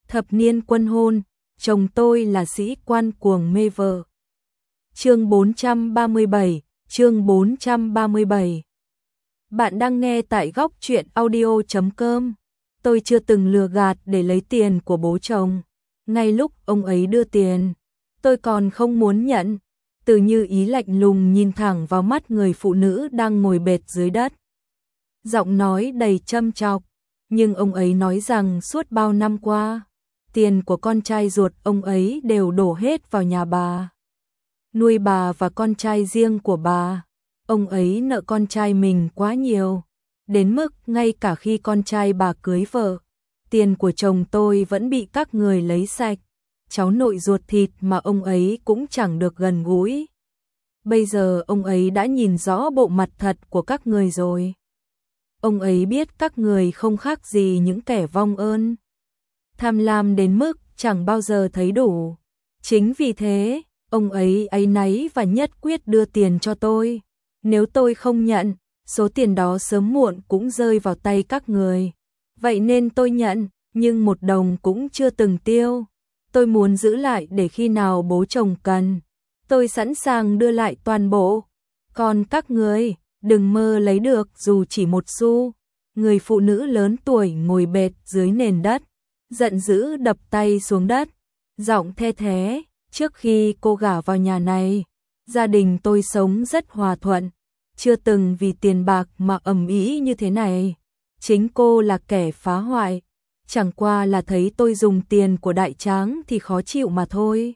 Thập niên quân hôn, chồng tôi là sĩ quan cuồng mê vợ. Chương 437, chương 437. Bạn đang nghe tại góc truyện audio.com. Tôi chưa từng lừa gạt để lấy tiền của bố chồng. Ngay lúc ông ấy đưa tiền, tôi còn không muốn nhận. Từ Như Ý lạnh lùng nhìn thẳng vào mắt người phụ nữ đang ngồi bệt dưới đất. Giọng nói đầy châm chọc, nhưng ông ấy nói rằng suốt bao năm qua, tiền của con trai ruột ông ấy đều đổ hết vào nhà bà, nuôi bà và con trai riêng của bà. Ông ấy nợ con trai mình quá nhiều, đến mức ngay cả khi con trai bà cưới vợ, tiền của chồng tôi vẫn bị các người lấy sạch. Cháu nội ruột thịt mà ông ấy cũng chẳng được gần gũi. Bây giờ ông ấy đã nhìn rõ bộ mặt thật của các người rồi. Ông ấy biết các người không khác gì những kẻ vong ơn, tham lam đến mức chẳng bao giờ thấy đủ. Chính vì thế, ông ấy áy náy và nhất quyết đưa tiền cho tôi. Nếu tôi không nhận, số tiền đó sớm muộn cũng rơi vào tay các người. Vậy nên tôi nhận, nhưng một đồng cũng chưa từng tiêu. Tôi muốn giữ lại để khi nào bố chồng cần, tôi sẵn sàng đưa lại toàn bộ. Còn các người, đừng mơ lấy được dù chỉ một xu. Người phụ nữ lớn tuổi ngồi bệt dưới nền đất, giận dữ đập tay xuống đất, giọng the thé. Trước khi cô gả vào nhà này, gia đình tôi sống rất hòa thuận, chưa từng vì tiền bạc mà ầm ĩ như thế này. Chính cô là kẻ phá hoại, chẳng qua là thấy tôi dùng tiền của đại tráng thì khó chịu mà thôi.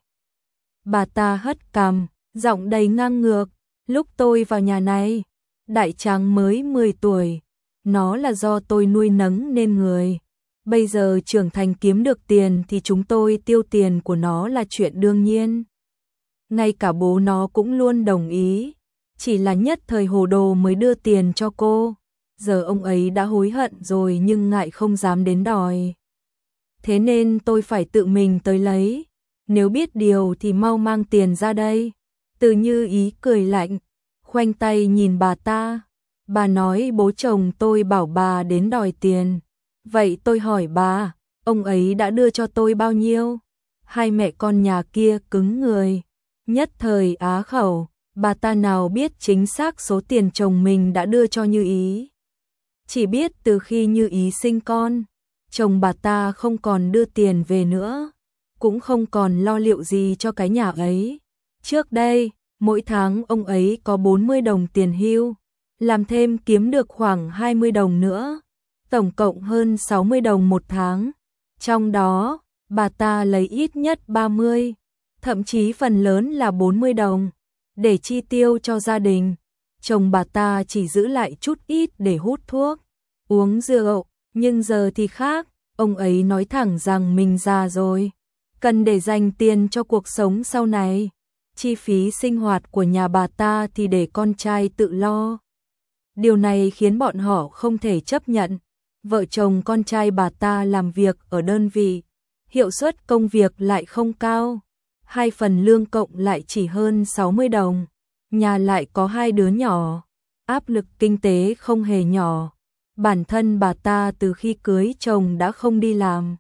Bà ta hất cằm, giọng đầy ngang ngược. Lúc tôi vào nhà này, đại tráng mới 10 tuổi, nó là do tôi nuôi nấng nên người. Bây giờ trưởng thành kiếm được tiền thì chúng tôi tiêu tiền của nó là chuyện đương nhiên. Ngay cả bố nó cũng luôn đồng ý, chỉ là nhất thời hồ đồ mới đưa tiền cho cô. Giờ ông ấy đã hối hận rồi nhưng ngại không dám đến đòi. Thế nên tôi phải tự mình tới lấy. Nếu biết điều thì mau mang tiền ra đây. Từ Như Ý cười lạnh, khoanh tay nhìn bà ta. Bà nói bố chồng tôi bảo bà đến đòi tiền. Vậy tôi hỏi bà, ông ấy đã đưa cho tôi bao nhiêu? Hai mẹ con nhà kia cứng người, nhất thời á khẩu. Bà ta nào biết chính xác số tiền chồng mình đã đưa cho Như Ý. Chỉ biết từ khi Như Ý sinh con, chồng bà ta không còn đưa tiền về nữa, cũng không còn lo liệu gì cho cái nhà ấy. Trước đây, mỗi tháng ông ấy có 40 đồng tiền hưu, làm thêm kiếm được khoảng 20 đồng nữa, tổng cộng hơn 60 đồng một tháng. Trong đó, bà ta lấy ít nhất 30, thậm chí phần lớn là 40 đồng, để chi tiêu cho gia đình. Chồng bà ta chỉ giữ lại chút ít để hút thuốc, uống rượu, nhưng giờ thì khác, ông ấy nói thẳng rằng mình già rồi, cần để dành tiền cho cuộc sống sau này. Chi phí sinh hoạt của nhà bà ta thì để con trai tự lo. Điều này khiến bọn họ không thể chấp nhận. Vợ chồng con trai bà ta làm việc ở đơn vị, hiệu suất công việc lại không cao, hai phần lương cộng lại chỉ hơn 60 đồng. Nhà lại có hai đứa nhỏ, áp lực kinh tế không hề nhỏ. Bản thân bà ta từ khi cưới chồng đã không đi làm,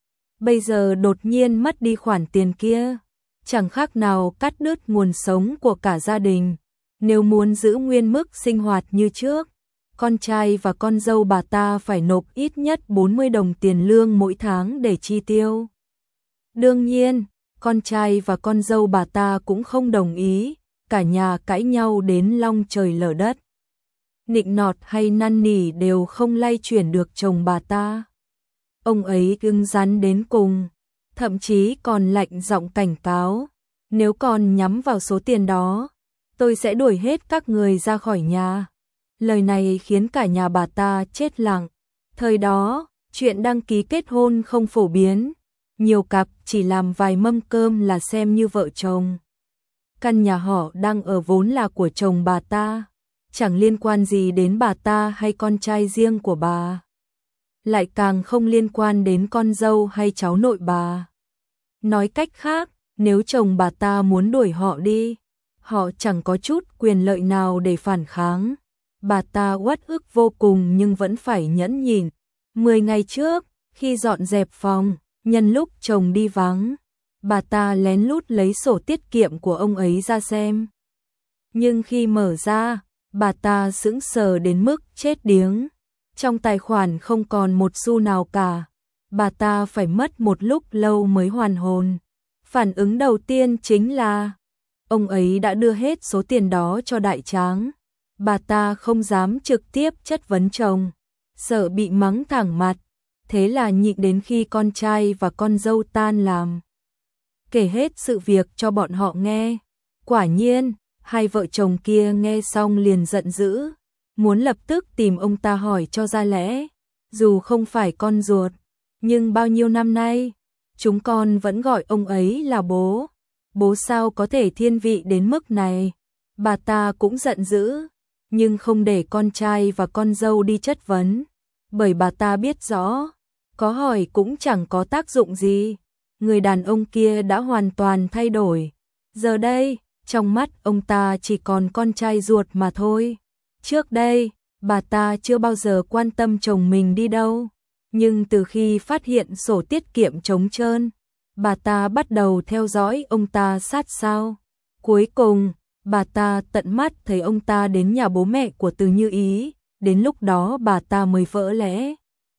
bây giờ đột nhiên mất đi khoản tiền kia, chẳng khác nào cắt đứt nguồn sống của cả gia đình. Nếu muốn giữ nguyên mức sinh hoạt như trước, con trai và con dâu bà ta phải nộp ít nhất 40 đồng tiền lương mỗi tháng để chi tiêu. Đương nhiên, con trai và con dâu bà ta cũng không đồng ý, cả nhà cãi nhau đến long trời lở đất. Nịnh nọt hay năn nỉ đều không lay chuyển được chồng bà ta. Ông ấy cứng rắn đến cùng, thậm chí còn lạnh giọng cảnh cáo, nếu còn nhắm vào số tiền đó, tôi sẽ đuổi hết các người ra khỏi nhà. Lời này khiến cả nhà bà ta chết lặng. Thời đó, chuyện đăng ký kết hôn không phổ biến, nhiều cặp chỉ làm vài mâm cơm là xem như vợ chồng. Căn nhà họ đang ở vốn là của chồng bà ta, chẳng liên quan gì đến bà ta hay con trai riêng của bà, lại càng không liên quan đến con dâu hay cháu nội bà. Nói cách khác, nếu chồng bà ta muốn đuổi họ đi, họ chẳng có chút quyền lợi nào để phản kháng. Bà ta uất ức vô cùng nhưng vẫn phải nhẫn nhịn. 10 ngày trước, khi dọn dẹp phòng, Nhân lúc chồng đi vắng, bà ta lén lút lấy sổ tiết kiệm của ông ấy ra xem. Nhưng khi mở ra, bà ta sững sờ đến mức chết điếng. Trong tài khoản không còn một xu nào cả. Bà ta phải mất một lúc lâu mới hoàn hồn. Phản ứng đầu tiên chính là ông ấy đã đưa hết số tiền đó cho Đại Tráng. Bà ta không dám trực tiếp chất vấn chồng, sợ bị mắng thẳng mặt. Thế là nhịn đến khi con trai và con dâu tan làm, kể hết sự việc cho bọn họ nghe. Quả nhiên, hai vợ chồng kia nghe xong liền giận dữ, muốn lập tức tìm ông ta hỏi cho ra lẽ. Dù không phải con ruột, nhưng bao nhiêu năm nay, chúng con vẫn gọi ông ấy là bố. Bố sao có thể thiên vị đến mức này? Bà ta cũng giận dữ, nhưng không để con trai và con dâu đi chất vấn, bởi bà ta biết rõ, có hỏi cũng chẳng có tác dụng gì. Người đàn ông kia đã hoàn toàn thay đổi. Giờ đây, trong mắt ông ta chỉ còn con trai ruột mà thôi. Trước đây, bà ta chưa bao giờ quan tâm chồng mình đi đâu. Nhưng từ khi phát hiện sổ tiết kiệm trống trơn, bà ta bắt đầu theo dõi ông ta sát sao. Cuối cùng, bà ta tận mắt thấy ông ta đến nhà bố mẹ của Từ Như Ý. Đến lúc đó bà ta mới vỡ lẽ.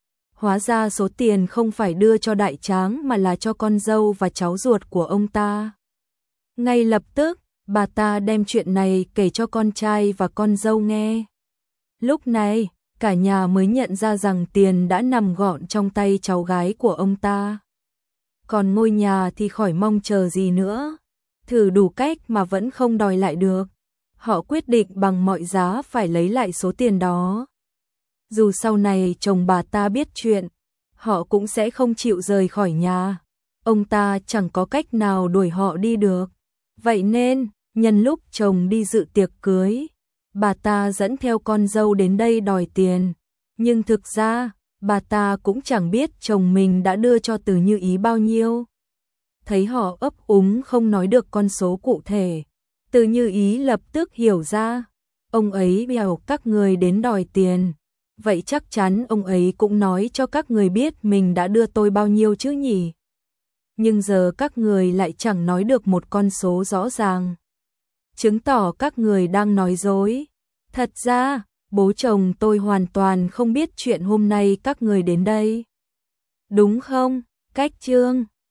Hóa ra số tiền không phải đưa cho Đại Tráng mà là cho con dâu và cháu ruột của ông ta. Ngay lập tức, bà ta đem chuyện này kể cho con trai và con dâu nghe. Lúc này, cả nhà mới nhận ra rằng tiền đã nằm gọn trong tay cháu gái của ông ta. Còn ngôi nhà thì khỏi mong chờ gì nữa. Thử đủ cách mà vẫn không đòi lại được. Họ quyết định bằng mọi giá phải lấy lại số tiền đó. Dù sau này chồng bà ta biết chuyện, họ cũng sẽ không chịu rời khỏi nhà. Ông ta chẳng có cách nào đuổi họ đi được. Vậy nên, nhân lúc chồng đi dự tiệc cưới, bà ta dẫn theo con dâu đến đây đòi tiền. Nhưng thực ra, bà ta cũng chẳng biết chồng mình đã đưa cho Từ Như Ý bao nhiêu. Thấy họ ấp úng không nói được con số cụ thể, Từ Như Ý lập tức hiểu ra. Ông ấy bảo các người đến đòi tiền. Vậy chắc chắn ông ấy cũng nói cho các người biết mình đã đưa tôi bao nhiêu chứ nhỉ? Nhưng giờ các người lại chẳng nói được một con số rõ ràng. Chứng tỏ các người đang nói dối. Thật ra, bố chồng tôi hoàn toàn không biết chuyện hôm nay các người đến đây. Đúng không? Cách chương